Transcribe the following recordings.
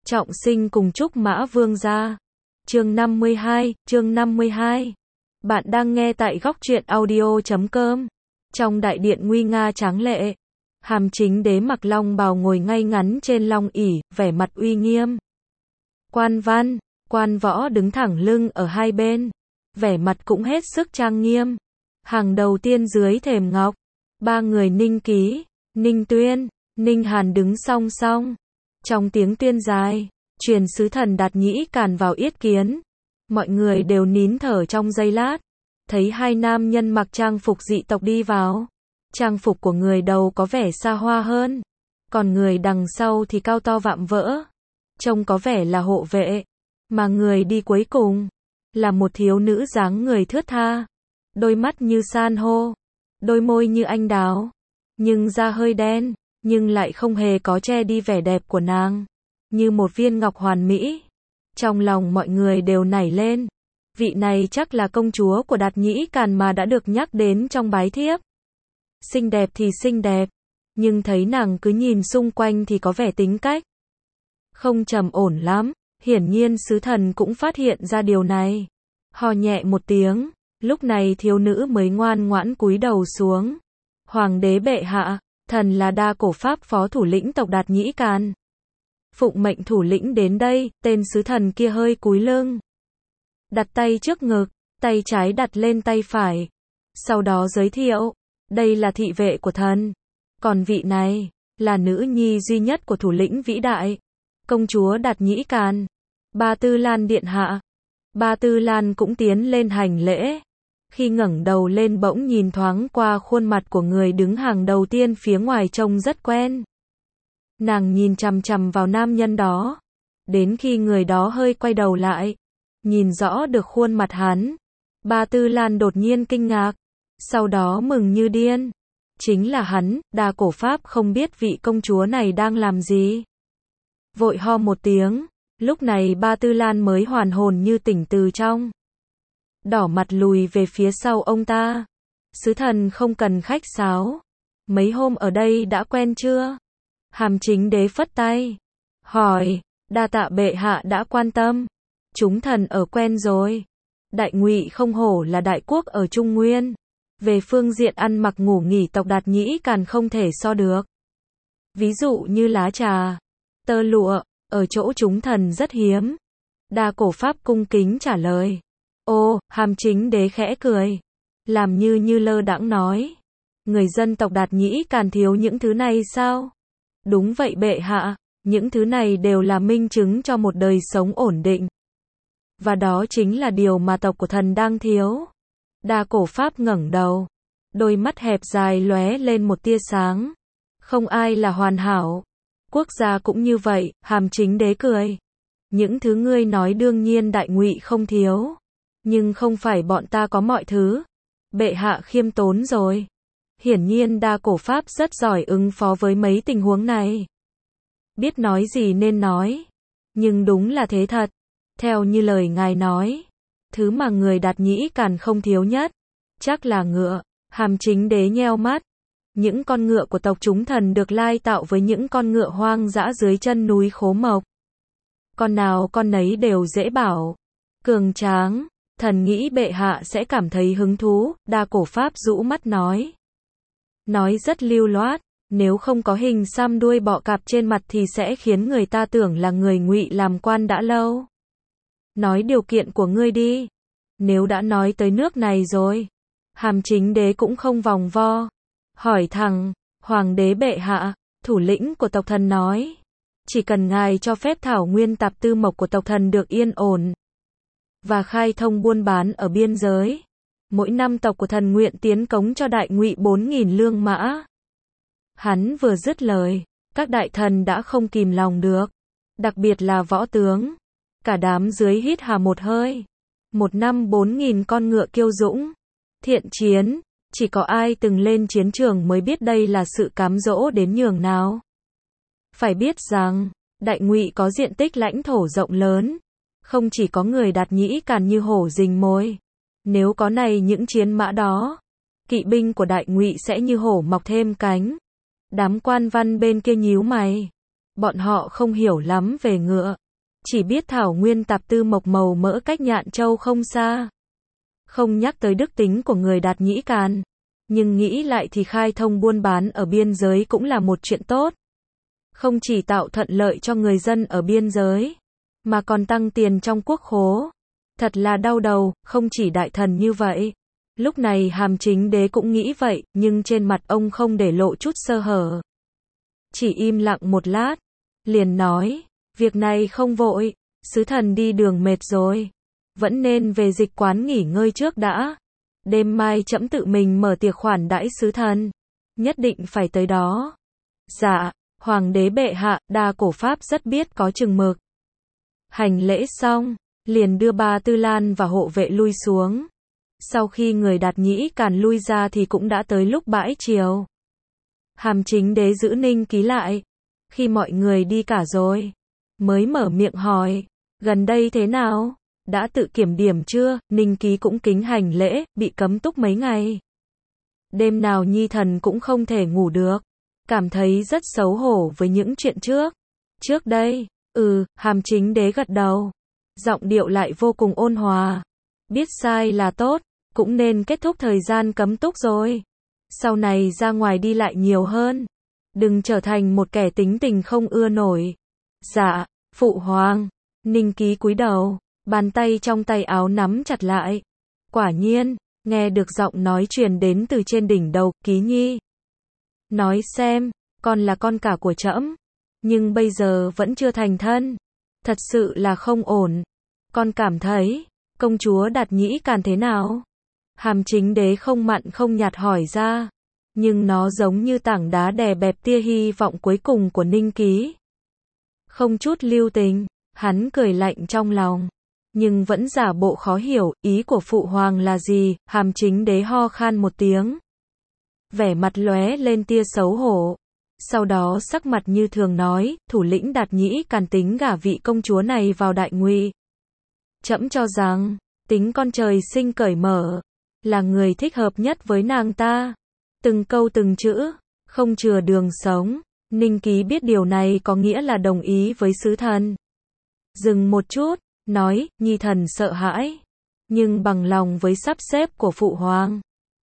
Trọng sinh cùng Trúc Mã Vương gia. Chương 52. Bạn đang nghe tại góc truyện audio.com. Trong đại điện nguy nga tráng lệ, Hàm Chính Đế mặc long bào ngồi ngay ngắn trên long ỷ, vẻ mặt uy nghiêm. Quan văn, quan võ đứng thẳng lưng ở hai bên, vẻ mặt cũng hết sức trang nghiêm. Hàng đầu tiên dưới thềm ngọc, ba người Ninh Ký, Ninh Tuyên, Ninh Hàn đứng song song. Trong tiếng tuyên dài, truyền sứ thần Đạt Nhĩ Càn vào yết kiến. Mọi người đều nín thở trong giây lát, thấy hai nam nhân mặc trang phục dị tộc đi vào. Trang phục của người đầu có vẻ xa hoa hơn, còn người đằng sau thì cao to vạm vỡ, trông có vẻ là hộ vệ. Mà người đi cuối cùng là một thiếu nữ dáng người thướt tha, đôi mắt như san hô, đôi môi như anh đào, nhưng da hơi đen, nhưng lại không hề có che đi vẻ đẹp của nàng, như một viên ngọc hoàn mỹ. Trong lòng mọi người đều nảy lên, vị này chắc là công chúa của Đạt Nhĩ Càn mà đã được nhắc đến trong bái thiếp. Xinh đẹp thì xinh đẹp, nhưng thấy nàng cứ nhìn xung quanh thì có vẻ tính cách không trầm ổn lắm. Hiển nhiên sứ thần cũng phát hiện ra điều này. Hò nhẹ một tiếng, lúc này thiếu nữ mới ngoan ngoãn cúi đầu xuống. Hoàng đế bệ hạ, thần là Đa Cổ Pháp phó thủ lĩnh tộc Đạt Nhĩ Càn. Phụng mệnh thủ lĩnh đến đây. Tên sứ thần kia hơi cúi lưng, đặt tay trước ngực, tay trái đặt lên tay phải. Sau đó giới thiệu, đây là thị vệ của thần. Còn vị này, là nữ nhi duy nhất của thủ lĩnh vĩ đại, công chúa Đạt Nhĩ Càn, Ba Tư Lan điện hạ. Ba Tư Lan cũng tiến lên hành lễ. Khi ngẩng đầu lên bỗng nhìn thoáng qua khuôn mặt của người đứng hàng đầu tiên phía ngoài trông rất quen. Nàng nhìn chằm chằm vào nam nhân đó, đến khi người đó hơi quay đầu lại, nhìn rõ được khuôn mặt hắn. Ba Tư Lan đột nhiên kinh ngạc, sau đó mừng như điên. Chính là hắn. Đa Cổ Pháp không biết vị công chúa này đang làm gì, vội ho một tiếng. Lúc này Ba Tư Lan mới hoàn hồn như tỉnh từ trong, đỏ mặt lùi về phía sau ông ta. Sứ thần không cần khách sáo, mấy hôm ở đây đã quen chưa? Hàm Chính Đế phất tay, hỏi, đa tạ bệ hạ đã quan tâm, chúng thần ở quen rồi. Đại Ngụy không hổ là đại quốc ở Trung Nguyên, về phương diện ăn mặc ngủ nghỉ tộc Đạt Nhĩ Càn không thể so được. Ví dụ như lá trà, tơ lụa, ở chỗ chúng thần rất hiếm. Đa Cổ Pháp cung kính trả lời. Ô, Hàm Chính Đế khẽ cười, làm như lơ đãng nói, người dân tộc Đạt Nhĩ Càn thiếu những thứ này sao? Đúng vậy bệ hạ, những thứ này đều là minh chứng cho một đời sống ổn định. Và đó chính là điều mà tộc của thần đang thiếu. Đa Cổ Pháp ngẩng đầu, đôi mắt hẹp dài lóe lên một tia sáng. Không ai là hoàn hảo, quốc gia cũng như vậy. Hàm Chính Đế cười, những thứ ngươi nói đương nhiên Đại Ngụy không thiếu, nhưng không phải bọn ta có mọi thứ. Bệ hạ khiêm tốn rồi. Hiển nhiên Đa Cổ Pháp rất giỏi ứng phó với mấy tình huống này, biết nói gì nên nói. Nhưng đúng là thế thật, theo như lời ngài nói, thứ mà người Đạt Nhĩ Càn không thiếu nhất, chắc là ngựa. Hàm Chính Đế nheo mắt. Những con ngựa của tộc chúng thần được lai tạo với những con ngựa hoang dã dưới chân núi Khố Mộc. Con nào con nấy đều dễ bảo, cường tráng, thần nghĩ bệ hạ sẽ cảm thấy hứng thú. Đa Cổ Pháp rũ mắt nói. Nói rất lưu loát, nếu không có hình xăm đuôi bọ cạp trên mặt thì sẽ khiến người ta tưởng là người Ngụy làm quan đã lâu. Nói điều kiện của ngươi đi. Nếu đã nói tới nước này rồi, Hàm Chính Đế cũng không vòng vo, hỏi thẳng, Hoàng đế bệ hạ, thủ lĩnh của tộc thần nói, chỉ cần ngài cho phép thảo nguyên tạp tư mộc của tộc thần được yên ổn và khai thông buôn bán ở biên giới, mỗi năm tộc của thần nguyện tiến cống cho Đại Ngụy 4.000 lương mã. Hắn vừa dứt lời, các đại thần đã không kìm lòng được, đặc biệt là võ tướng. Cả đám dưới hít hà một hơi. Một năm 4.000 con ngựa kiêu dũng, thiện chiến, chỉ có ai từng lên chiến trường mới biết đây là sự cám dỗ đến nhường nào. Phải biết rằng, Đại Ngụy có diện tích lãnh thổ rộng lớn, không chỉ có người Đạt Nhĩ Càn như hổ rình mồi. Nếu có này những chiến mã đó, kỵ binh của Đại Ngụy sẽ như hổ mọc thêm cánh. Đám quan văn bên kia nhíu mày. Bọn họ không hiểu lắm về ngựa. Chỉ biết thảo nguyên tạp tư mộc màu mỡ cách Nhạn Châu không xa. Không nhắc tới đức tính của người Đạt Nhĩ Càn. Nhưng nghĩ lại thì khai thông buôn bán ở biên giới cũng là một chuyện tốt. Không chỉ tạo thuận lợi cho người dân ở biên giới, mà còn tăng tiền trong quốc khố. Thật là đau đầu, không chỉ đại thần như vậy. Lúc này Hàm Chính Đế cũng nghĩ vậy, nhưng trên mặt ông không để lộ chút sơ hở. Chỉ im lặng một lát, liền nói, việc này không vội, sứ thần đi đường mệt rồi. Vẫn nên về dịch quán nghỉ ngơi trước đã. Đêm mai trẫm tự mình mở tiệc khoản đãi sứ thần. Nhất định phải tới đó. Dạ, hoàng đế bệ hạ, đa cổ pháp rất biết có chừng mực. Hành lễ xong, liền đưa Ba Tư Lan và hộ vệ lui xuống. Sau khi người Đạt Nhĩ Càn lui ra thì cũng đã tới lúc bãi chiều. Hàm Chính Đế giữ Ninh Ký lại. Khi mọi người đi cả rồi, mới mở miệng hỏi, gần đây thế nào? Đã tự kiểm điểm chưa? Ninh Ký cũng kính hành lễ, bị cấm túc mấy ngày. Đêm nào nhi thần cũng không thể ngủ được. Cảm thấy rất xấu hổ với những chuyện trước. Trước đây, Hàm Chính Đế gật đầu. Giọng điệu lại vô cùng ôn hòa. Biết sai là tốt, cũng nên kết thúc thời gian cấm túc rồi. Sau này ra ngoài đi lại nhiều hơn. Đừng trở thành một kẻ tính tình không ưa nổi. Dạ, phụ hoàng. Ninh Ký cúi đầu, bàn tay trong tay áo nắm chặt lại. Quả nhiên, nghe được giọng nói truyền đến từ trên đỉnh đầu, Ký Nhi. Nói xem, con là con cả của trẫm, nhưng bây giờ vẫn chưa thành thân. Thật sự là không ổn. Con cảm thấy, công chúa Đạt Nhĩ Càn thế nào? Hàm Chính Đế không mặn không nhạt hỏi ra. Nhưng nó giống như tảng đá đè bẹp tia hy vọng cuối cùng của Ninh Ký. Không chút lưu tình, hắn cười lạnh trong lòng. Nhưng vẫn giả bộ khó hiểu, ý của phụ hoàng là gì? Hàm Chính Đế ho khan một tiếng. Vẻ mặt lóe lên tia xấu hổ. Sau đó sắc mặt như thường nói, thủ lĩnh Đạt Nhĩ Càn tính gả vị công chúa này vào Đại Ngụy. Trẫm cho rằng, tính con trời sinh cởi mở, là người thích hợp nhất với nàng ta. Từng câu từng chữ, không chừa đường sống. Ninh Ký biết điều này có nghĩa là đồng ý với sứ thần. Dừng một chút, nói, nhi thần sợ hãi, nhưng bằng lòng với sắp xếp của phụ hoàng.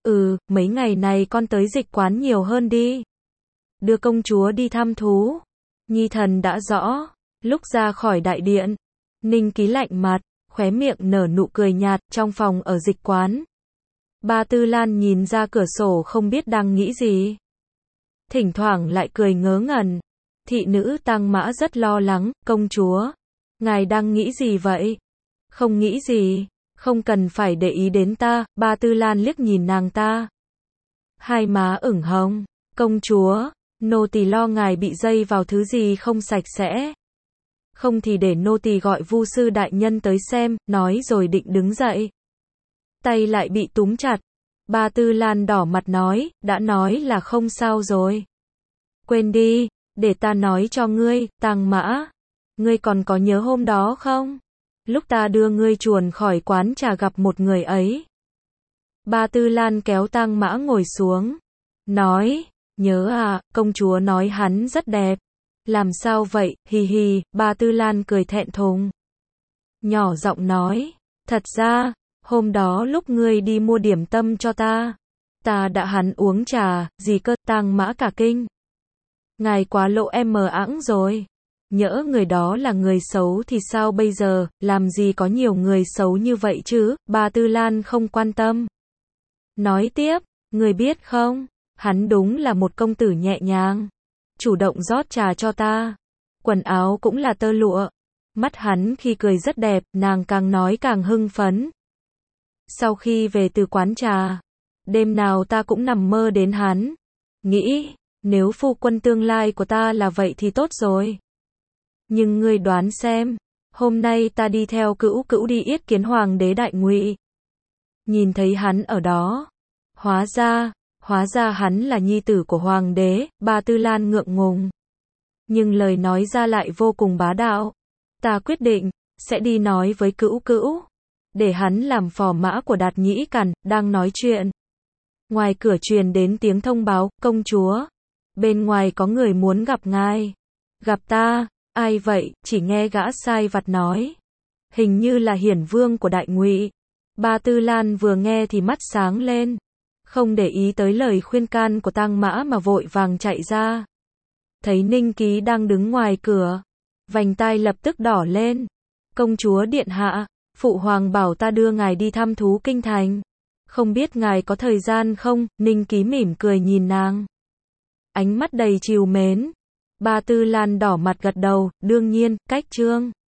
Mấy ngày này con tới dịch quán nhiều hơn đi. Đưa công chúa đi thăm thú. Nhi thần đã rõ. Lúc ra khỏi đại điện, Ninh Ký lạnh mặt, khóe miệng nở nụ cười nhạt. Trong phòng ở dịch quán, Ba Tư Lan nhìn ra cửa sổ không biết đang nghĩ gì. Thỉnh thoảng lại cười ngớ ngẩn. Thị nữ Tang Mã rất lo lắng, công chúa, ngài đang nghĩ gì vậy? Không nghĩ gì, không cần phải để ý đến ta. Ba Tư Lan liếc nhìn nàng ta. Hai má ửng hồng, công chúa, nô tỳ lo ngài bị dây vào thứ gì không sạch sẽ. Không thì để nô tỳ gọi Vu sư đại nhân tới xem, nói rồi định đứng dậy. Tay lại bị túm chặt. Ba Tư Lan đỏ mặt nói, đã nói là không sao rồi. Quên đi, để ta nói cho ngươi, Tang Mã. Ngươi còn có nhớ hôm đó không? Lúc ta đưa ngươi chuồn khỏi quán trà gặp một người ấy. Ba Tư Lan kéo Tang Mã ngồi xuống. Nói, nhớ à, công chúa nói hắn rất đẹp. Làm sao vậy, hi hi. Ba Tư Lan cười thẹn thùng. Nhỏ giọng nói, thật ra, hôm đó lúc ngươi đi mua điểm tâm cho ta đã hắn uống trà, gì cơ? Tang Mã cả kinh. Ngài quá lộ em mờ ẵng rồi. Nhỡ người đó là người xấu thì sao bây giờ, làm gì có nhiều người xấu như vậy chứ? Ba Tư Lan không quan tâm. Nói tiếp, người biết không, hắn đúng là một công tử nhẹ nhàng. Chủ động rót trà cho ta. Quần áo cũng là tơ lụa. Mắt hắn khi cười rất đẹp, nàng càng nói càng hưng phấn. Sau khi về từ quán trà, đêm nào ta cũng nằm mơ đến hắn. Nghĩ, nếu phu quân tương lai của ta là vậy thì tốt rồi. Nhưng ngươi đoán xem, hôm nay ta đi theo Cữu Cữu đi yết kiến hoàng đế Đại Ngụy. Nhìn thấy hắn ở đó. Hóa ra hắn là nhi tử của hoàng đế. Ba Tư Lan ngượng ngùng. Nhưng lời nói ra lại vô cùng bá đạo. Ta quyết định, sẽ đi nói với Cữu Cữu. Để hắn làm phò mã của Đạt Nhĩ Càn. Đang nói chuyện, ngoài cửa truyền đến tiếng thông báo, công chúa, bên ngoài có người muốn gặp ngài. Gặp ta, ai vậy? Chỉ nghe gã sai vặt nói. Hình như là hiển vương của Đại Ngụy. Ba Tư Lan vừa nghe thì mắt sáng lên, không để ý tới lời khuyên can của Tang Mã mà vội vàng chạy ra. Thấy Ninh Ký đang đứng ngoài cửa, vành tai lập tức đỏ lên. Công chúa điện hạ, phụ hoàng bảo ta đưa ngài đi thăm thú kinh thành. Không biết ngài có thời gian không? Ninh Ký mỉm cười nhìn nàng, ánh mắt đầy trìu mến. Ba Tư Lan đỏ mặt gật đầu, đương nhiên, cách trương.